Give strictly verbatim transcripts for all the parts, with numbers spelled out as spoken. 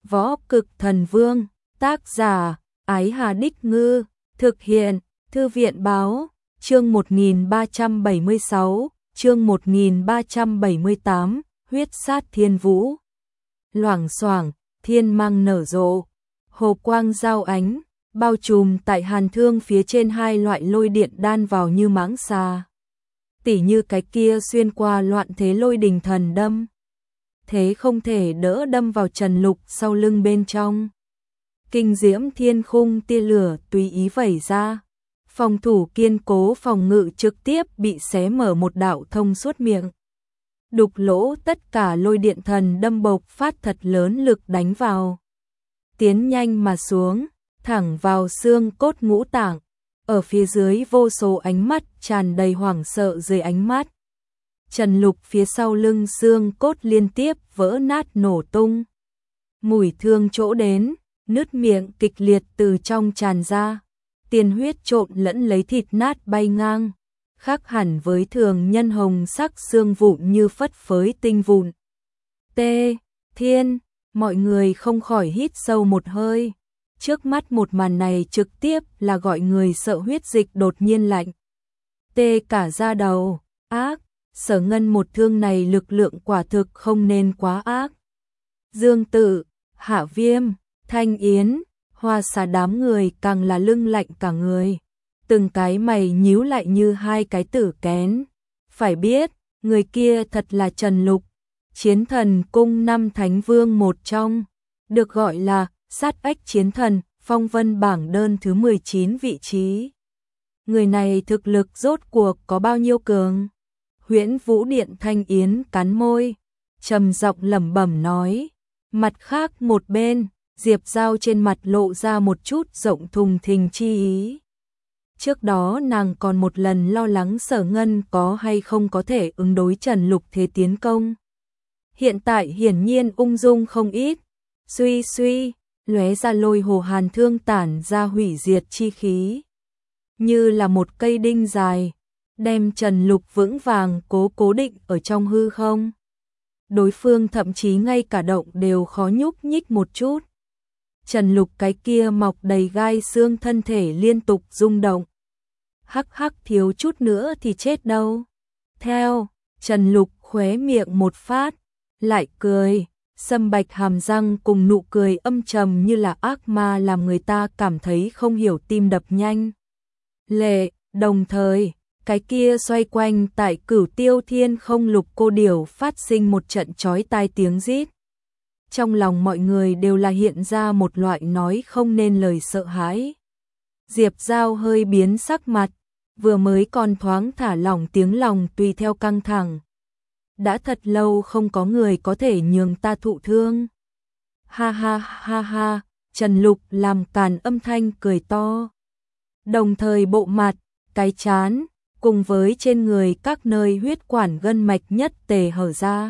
Võ Cực Thần Vương, tác giả, Ái Hà Đích Ngư, thực hiện, Thư viện Báo, chương một nghìn ba trăm bảy mươi sáu, chương một nghìn ba trăm bảy mươi tám, huyết sát thiên vũ. Loảng xoảng, thiên mang nở rộ, hồ quang giao ánh, bao trùm tại hàn thương phía trên hai loại lôi điện đan vào như mãng xà. Tỉ như cái kia xuyên qua loạn thế lôi đình thần đâm. Thế không thể đỡ đâm vào Trần Lục sau lưng bên trong. Kinh diễm thiên khung tia lửa tùy ý vẩy ra. Phòng thủ kiên cố phòng ngự trực tiếp bị xé mở một đạo thông suốt miệng. Đục lỗ tất cả lôi điện thần đâm bộc phát thật lớn lực đánh vào. Tiến nhanh mà xuống, thẳng vào xương cốt ngũ tạng. Ở phía dưới vô số ánh mắt tràn đầy hoảng sợ dưới ánh mắt. Trần Lục phía sau lưng xương cốt liên tiếp vỡ nát nổ tung. Mùi thương chỗ đến, nứt miệng kịch liệt từ trong tràn ra. Tiền huyết trộn lẫn lấy thịt nát bay ngang. Khác hẳn với thường nhân hồng sắc xương vụn như phất phới tinh vụn. T. Thiên, mọi người không khỏi hít sâu một hơi. Trước mắt một màn này trực tiếp là gọi người sợ huyết dịch đột nhiên lạnh. Tê cả da đầu, ác, Sở Ngân một thương này lực lượng quả thực không nên quá ác. Dương Tự, Hạ Viêm, Thanh Yến, Hoa Xà đám người càng là lưng lạnh cả người. Từng cái mày nhíu lại như hai cái tử kén. Phải biết, người kia thật là Trần Lục, chiến thần cung năm thánh vương một trong, được gọi là sát ếch chiến thần, phong vân bảng đơn thứ mười chín vị trí. Người này thực lực rốt cuộc có bao nhiêu cường? Huyễn Vũ Điện Thanh Yến cắn môi, trầm giọng lẩm bẩm nói. Mặt khác một bên, Diệp Giao trên mặt lộ ra một chút rộng thùng thình chi ý. Trước đó nàng còn một lần lo lắng Sở Ngân có hay không có thể ứng đối Trần Lục thế tiến công. Hiện tại hiển nhiên ung dung không ít. Suy suy, lóe ra lôi hồ hàn thương tản ra hủy diệt chi khí. Như là một cây đinh dài, đem Trần Lục vững vàng cố cố định ở trong hư không. Đối phương thậm chí ngay cả động đều khó nhúc nhích một chút. Trần Lục cái kia mọc đầy gai xương thân thể liên tục rung động. Hắc hắc thiếu chút nữa thì chết đâu. Theo, Trần Lục khóe miệng một phát, lại cười. Sâm bạch hàm răng cùng nụ cười âm trầm như là ác ma làm người ta cảm thấy không hiểu tim đập nhanh. Lệ, đồng thời, cái kia xoay quanh tại Cửu Tiêu Thiên không lục cô điểu phát sinh một trận chói tai tiếng rít. Trong lòng mọi người đều là hiện ra một loại nói không nên lời sợ hãi. Diệp Giao hơi biến sắc mặt, vừa mới còn thoáng thả lỏng tiếng lòng tùy theo căng thẳng. Đã thật lâu không có người có thể nhường ta thụ thương. Ha ha ha ha, Trần Lục làm càn âm thanh cười to. Đồng thời bộ mặt, cái trán, cùng với trên người các nơi huyết quản gân mạch nhất tề hở ra.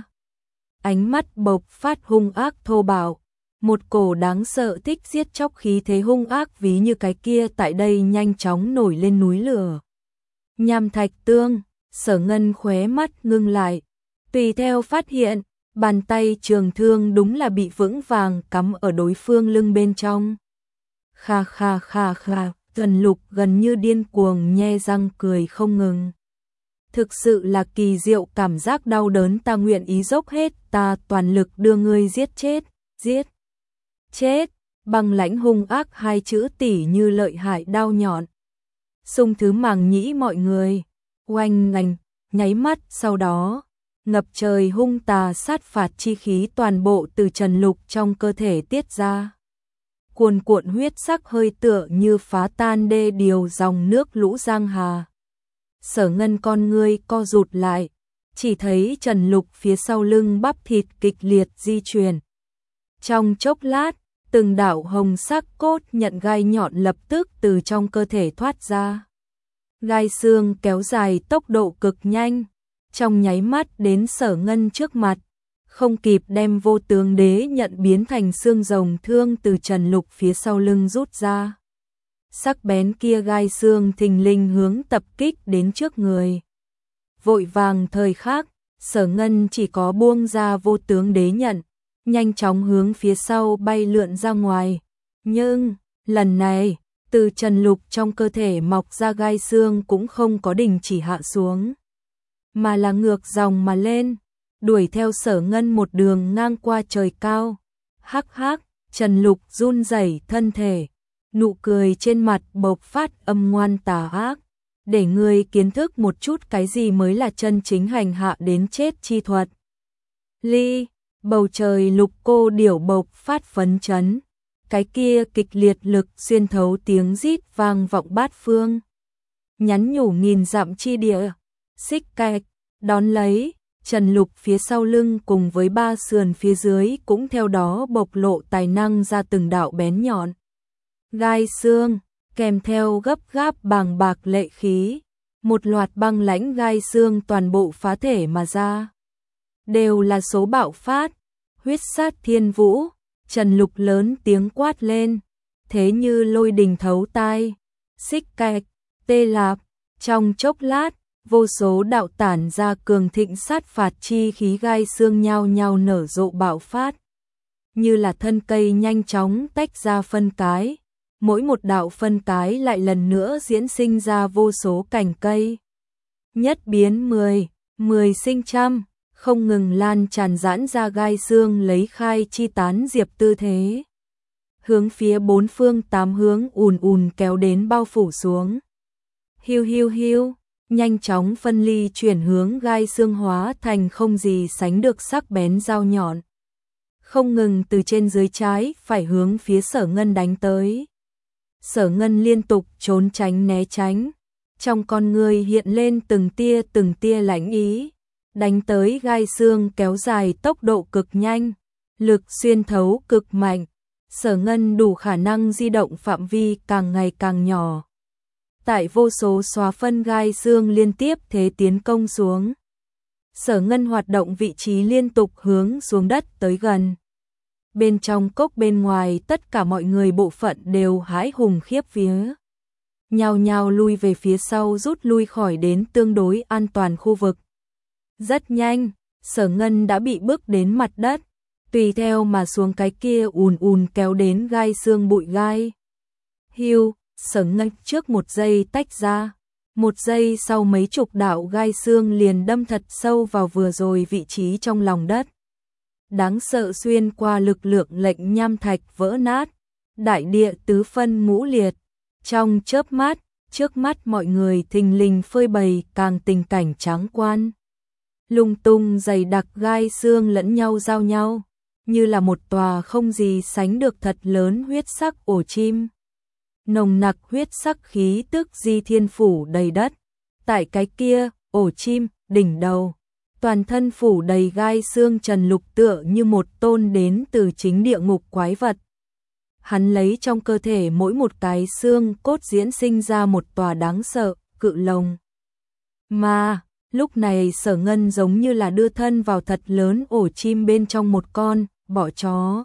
Ánh mắt bộc phát hung ác thô bạo, một cổ đáng sợ thích giết chóc khí thế hung ác ví như cái kia tại đây nhanh chóng nổi lên núi lửa. Nham thạch tương, Sở Ngân khóe mắt ngưng lại. Tùy theo phát hiện, bàn tay trường thương đúng là bị vững vàng cắm ở đối phương lưng bên trong. Kha kha kha kha, Trần Lục gần như điên cuồng nhe răng cười không ngừng. Thực sự là kỳ diệu cảm giác đau đớn, ta nguyện ý dốc hết, ta toàn lực đưa ngươi giết chết, giết, chết, băng lãnh hung ác hai chữ tỉ như lợi hại đao nhọn. Xung thứ màng nhĩ mọi người, oanh ngành, nháy mắt sau đó. Ngập trời hung tà sát phạt chi khí toàn bộ từ Trần Lục trong cơ thể tiết ra. Cuồn cuộn huyết sắc hơi tựa như phá tan đê điều dòng nước lũ giang hà. Sở Ngân con ngươi co rụt lại, chỉ thấy Trần Lục phía sau lưng bắp thịt kịch liệt di chuyển. Trong chốc lát, từng đạo hồng sắc cốt nhận gai nhọn lập tức từ trong cơ thể thoát ra. Gai xương kéo dài tốc độ cực nhanh. Trong nháy mắt đến Sở Ngân trước mặt, không kịp đem vô tướng đế nhận biến thành xương rồng thương từ Trần Lục phía sau lưng rút ra. Sắc bén kia gai xương thình lình hướng tập kích đến trước người. Vội vàng thời khắc, Sở Ngân chỉ có buông ra vô tướng đế nhận, nhanh chóng hướng phía sau bay lượn ra ngoài. Nhưng, lần này, từ Trần Lục trong cơ thể mọc ra gai xương cũng không có đình chỉ hạ xuống, mà là ngược dòng mà lên, đuổi theo Sở Ngân một đường ngang qua trời cao. Hắc hắc, Trần Lục run rẩy thân thể, nụ cười trên mặt bộc phát âm ngoan tà ác, để người kiến thức một chút cái gì mới là chân chính hành hạ đến chết chi thuật. Ly, bầu trời lục cô điểu bộc phát phấn chấn, cái kia kịch liệt lực xuyên thấu tiếng rít vang vọng bát phương, nhắn nhủ nghìn dặm chi địa. Xích cạch, đón lấy, Trần Lục phía sau lưng cùng với ba sườn phía dưới cũng theo đó bộc lộ tài năng ra từng đạo bén nhọn gai xương, kèm theo gấp gáp bàng bạc lệ khí, một loạt băng lãnh gai xương toàn bộ phá thể mà ra, đều là số bạo phát, huyết sát thiên vũ. Trần Lục lớn tiếng quát lên, thế như lôi đình thấu tai. Xích cạch, tê lạp, trong chốc lát, vô số đạo tản ra cường thịnh sát phạt chi khí gai xương nhao nhao nở rộ bạo phát, như là thân cây nhanh chóng tách ra phân cái, mỗi một đạo phân cái lại lần nữa diễn sinh ra vô số cành cây. Nhất biến mười, mười sinh trăm, không ngừng lan tràn giãn ra gai xương lấy khai chi tán diệp tư thế, hướng phía bốn phương tám hướng ùn ùn kéo đến bao phủ xuống. Hiu hiu hiu, nhanh chóng phân ly chuyển hướng gai xương hóa thành không gì sánh được sắc bén dao nhọn, không ngừng từ trên dưới trái phải hướng phía Sở Ngân đánh tới. Sở Ngân liên tục trốn tránh né tránh, trong con người hiện lên từng tia từng tia lãnh ý, đánh tới gai xương kéo dài tốc độ cực nhanh, lực xuyên thấu cực mạnh, Sở Ngân đủ khả năng di động phạm vi càng ngày càng nhỏ. Tại vô số xóa phân gai xương liên tiếp thế tiến công xuống, Sở Ngân hoạt động vị trí liên tục hướng xuống đất tới gần. Bên trong cốc bên ngoài tất cả mọi người bộ phận đều hãi hùng khiếp vía, nhao nhao lui về phía sau rút lui khỏi đến tương đối an toàn khu vực. Rất nhanh, Sở Ngân đã bị bước đến mặt đất, tùy theo mà xuống cái kia ùn ùn kéo đến gai xương bụi gai. Hiu, Sở Ngân trước một giây tách ra, một giây sau mấy chục đạo gai xương liền đâm thật sâu vào vừa rồi vị trí trong lòng đất. Đáng sợ xuyên qua lực lượng lệnh nham thạch vỡ nát, đại địa tứ phân ngũ liệt. Trong chớp mắt, trước mắt mọi người thình lình phơi bày càng tình cảnh tráng quan. Lung tung dày đặc gai xương lẫn nhau giao nhau, như là một tòa không gì sánh được thật lớn huyết sắc ổ chim. Nồng nặc huyết sắc khí tức di thiên phủ đầy đất. Tại cái kia, ổ chim, đỉnh đầu, toàn thân phủ đầy gai xương Trần Lục tựa như một tôn đến từ chính địa ngục quái vật. Hắn lấy trong cơ thể mỗi một cái xương cốt diễn sinh ra một tòa đáng sợ, cự lồng. Mà, lúc này Sở Ngân giống như là đưa thân vào thật lớn ổ chim bên trong một con, bọ chó.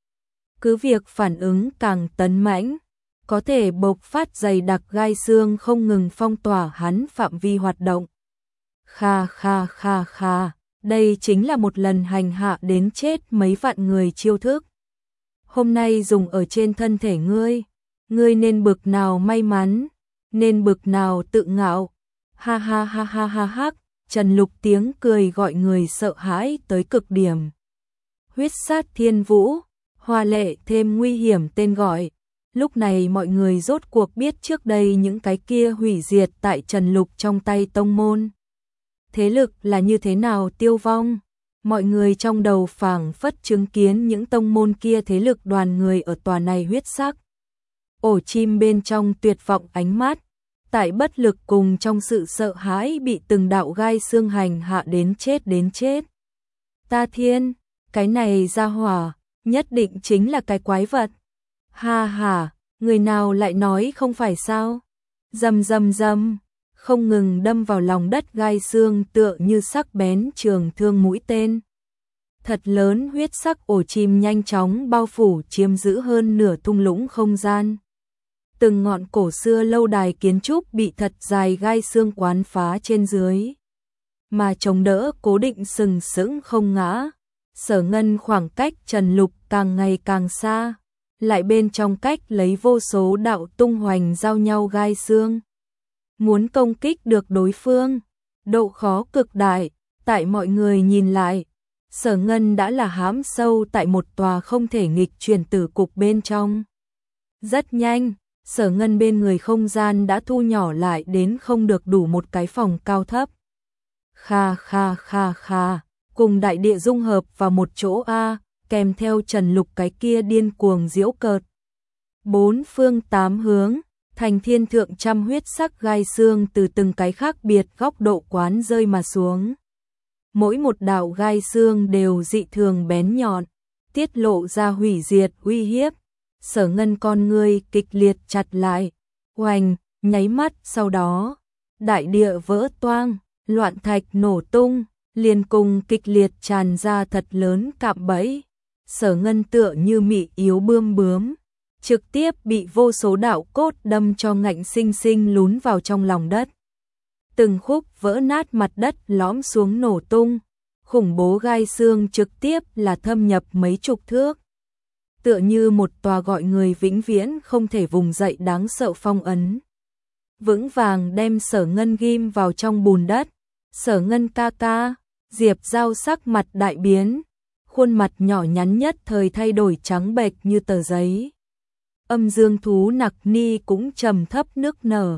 Cứ việc phản ứng càng tấn mãnh, có thể bộc phát dày đặc gai xương không ngừng phong tỏa hắn phạm vi hoạt động. Kha kha kha kha, đây chính là một lần hành hạ đến chết mấy vạn người chiêu thức. Hôm nay dùng ở trên thân thể ngươi, ngươi nên bực nào may mắn, nên bực nào tự ngạo. Ha ha ha ha ha ha, Trần Lục tiếng cười gọi người sợ hãi tới cực điểm. Huyết sát thiên vũ, hoa lệ thêm nguy hiểm tên gọi. Lúc này mọi người rốt cuộc biết trước đây những cái kia hủy diệt tại Trần Lục trong tay tông môn. Thế lực là như thế nào tiêu vong. Mọi người trong đầu phảng phất chứng kiến những tông môn kia thế lực đoàn người ở tòa này huyết sắc. Ổ chim bên trong tuyệt vọng ánh mắt, tại bất lực cùng trong sự sợ hãi bị từng đạo gai xương hành hạ đến chết đến chết. Ta thiên, cái này ra hỏa, nhất định chính là cái quái vật. Ha ha, người nào lại nói không phải sao? Rầm rầm rầm, không ngừng đâm vào lòng đất gai xương tựa như sắc bén trường thương mũi tên. Thật lớn huyết sắc ổ chim nhanh chóng bao phủ chiếm giữ hơn nửa thung lũng không gian. Từng ngọn cổ xưa lâu đài kiến trúc bị thật dài gai xương quán phá trên dưới, mà chống đỡ cố định sừng sững không ngã. Sở Ngân khoảng cách Trần Lục càng ngày càng xa, lại bên trong cách lấy vô số đạo tung hoành giao nhau gai xương. Muốn công kích được đối phương, độ khó cực đại, tại mọi người nhìn lại, Sở Ngân đã là hãm sâu tại một tòa không thể nghịch chuyển tử cục bên trong. Rất nhanh, Sở Ngân bên người không gian đã thu nhỏ lại đến không được đủ một cái phòng cao thấp. Kha kha kha kha, cùng đại địa dung hợp vào một chỗ A, kèm theo Trần Lục cái kia điên cuồng giễu cợt. Bốn phương tám hướng, thành thiên thượng trăm huyết sắc gai xương từ từng cái khác biệt góc độ quán rơi mà xuống. Mỗi một đạo gai xương đều dị thường bén nhọn, tiết lộ ra hủy diệt uy hiếp. Sở Ngân con ngươi kịch liệt chặt lại, oành, nháy mắt sau đó, đại địa vỡ toang, loạn thạch nổ tung, liền cùng kịch liệt tràn ra thật lớn cạm bẫy. Sở Ngân tựa như mị yếu bươm bướm, trực tiếp bị vô số đạo cốt đâm cho ngạnh sinh sinh lún vào trong lòng đất. Từng khúc vỡ nát mặt đất lõm xuống nổ tung, khủng bố gai xương trực tiếp là thâm nhập mấy chục thước. Tựa như một tòa gọi người vĩnh viễn không thể vùng dậy đáng sợ phong ấn. Vững vàng đem Sở Ngân ghim vào trong bùn đất. Sở Ngân ca ca, Diệp Giao sắc mặt đại biến, khuôn mặt nhỏ nhắn nhất thời thay đổi trắng bệch như tờ giấy. Âm dương thú Nặc Ni cũng trầm thấp nức nở,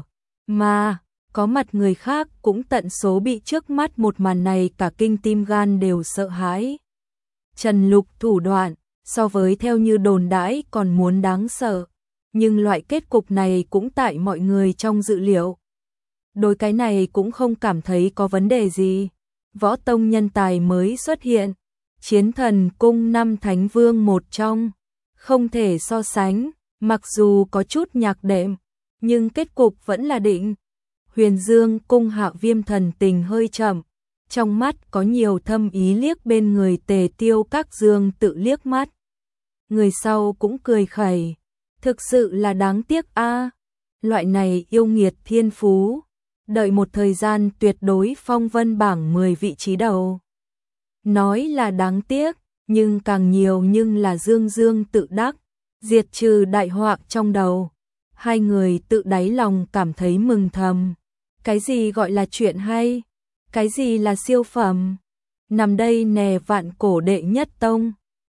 mà có mặt người khác cũng tận số bị trước mắt một màn này cả kinh tim gan đều sợ hãi. Trần Lục thủ đoạn, so với theo như đồn đãi còn muốn đáng sợ, nhưng loại kết cục này cũng tại mọi người trong dự liệu. Đối cái này cũng không cảm thấy có vấn đề gì. Võ tông nhân tài mới xuất hiện, chiến thần cung năm thánh vương một trong, không thể so sánh, mặc dù có chút nhạc đệm, nhưng kết cục vẫn là định. Huyền Dương cung Hạ Viêm thần tình hơi chậm, trong mắt có nhiều thâm ý liếc bên người Tề Tiêu Các Dương tự liếc mắt. Người sau cũng cười khẩy, thực sự là đáng tiếc a, loại này yêu nghiệt thiên phú, đợi một thời gian tuyệt đối phong vân bảng mười vị trí đầu. Nói là đáng tiếc, nhưng càng nhiều nhưng là dương dương tự đắc, diệt trừ đại họa trong đầu. Hai người tự đáy lòng cảm thấy mừng thầm. Cái gì gọi là chuyện hay? Cái gì là siêu phẩm? Nằm đây nè vạn cổ đệ nhất tông.